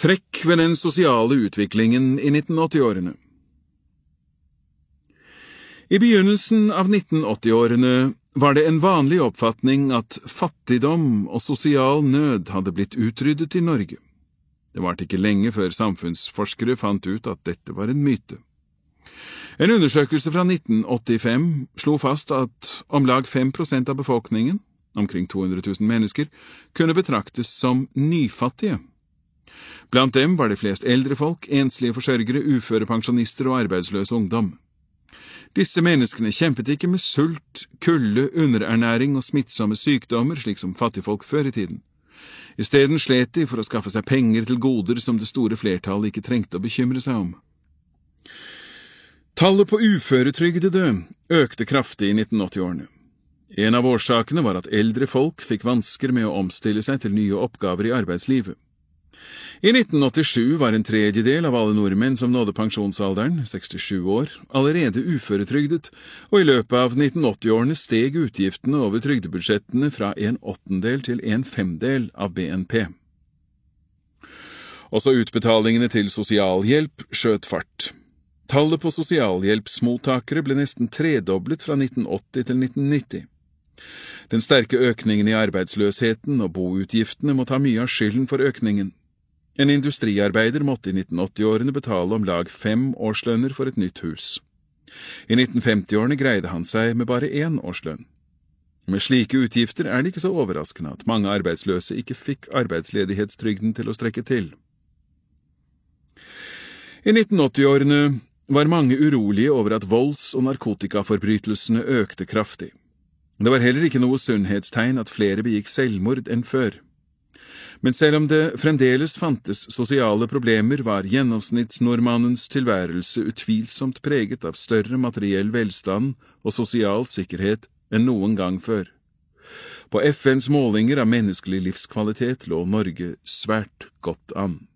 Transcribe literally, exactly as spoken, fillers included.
Trekk ved den sosiale utviklingen i nittenåtti-årene. I begynnelsen av nittenåtti-årene var det en vanlig oppfatning at fattigdom og sosial nød hadde blitt utryddet i Norge. Det varte ikke lenge før samfunnsforskere fant ut at dette var en myte. En undersøkelse fra nitten åttifem slo fast at om lag fem prosent av befolkningen, omkring to hundre tusen mennesker, kunne betraktes som nyfattige. Blant dem var det flest eldre folk, enslige forsørgere, uføre pensjonister og arbeidsløs ungdom. Disse menneskene kjempet ikke med sult, kulde, underernæring og smittsomme sykdommer, slik som fattigfolk før i tiden. I stedet slet de for å skaffe seg penger til goder som det store flertallet ikke trengte å bekymre seg om. Tallet på uføretrygdede økte kraftig i nittenåtti-årene. En av årsakene var at eldre folk fikk vansker med å omstille seg til nye oppgaver i arbeidslivet. I nitten åttisju var en tredjedel av alle nordmenn som nådde pensjonsalderen, sekstisju år, allerede uføretrygdet, og i løpet av nitten åtti-årene steg utgiftene over trygdebudsjettene fra en åttendel til en femdel av B N P. Også utbetalingene til sosialhjelp skjøt fart. Tallet på sosialhjelpsmottakere ble nesten tredoblet fra nitten åtti til nitten nitti. Den sterke økningen i arbeidsløsheten og boutgiftene må ta mye av skylden for økningen. En industriarbeider måtte i nitten åtti-årene betale om lag fem årslønner for et nytt hus. I nitten femti-årene greide han seg med bare én årslønn. Med slike utgifter er det ikke så overraskende at mange arbeidsløse ikke fikk arbeidsledighetstrygden til å strekke til. I nitten åtti-årene var mange urolige over at volds- og narkotikaforbrytelsene økte kraftig. Det var heller ikke noe sunnhetstegn at flere begikk selvmord enn før. Men selv om det fremdeles fantes sosiale problemer, var gjennomsnittsnordmannens tilværelse utvilsomt preget av større materiell velstand og sosial sikkerhet enn noen gang før. På F N's målinger av menneskelig livskvalitet lå Norge svært godt an.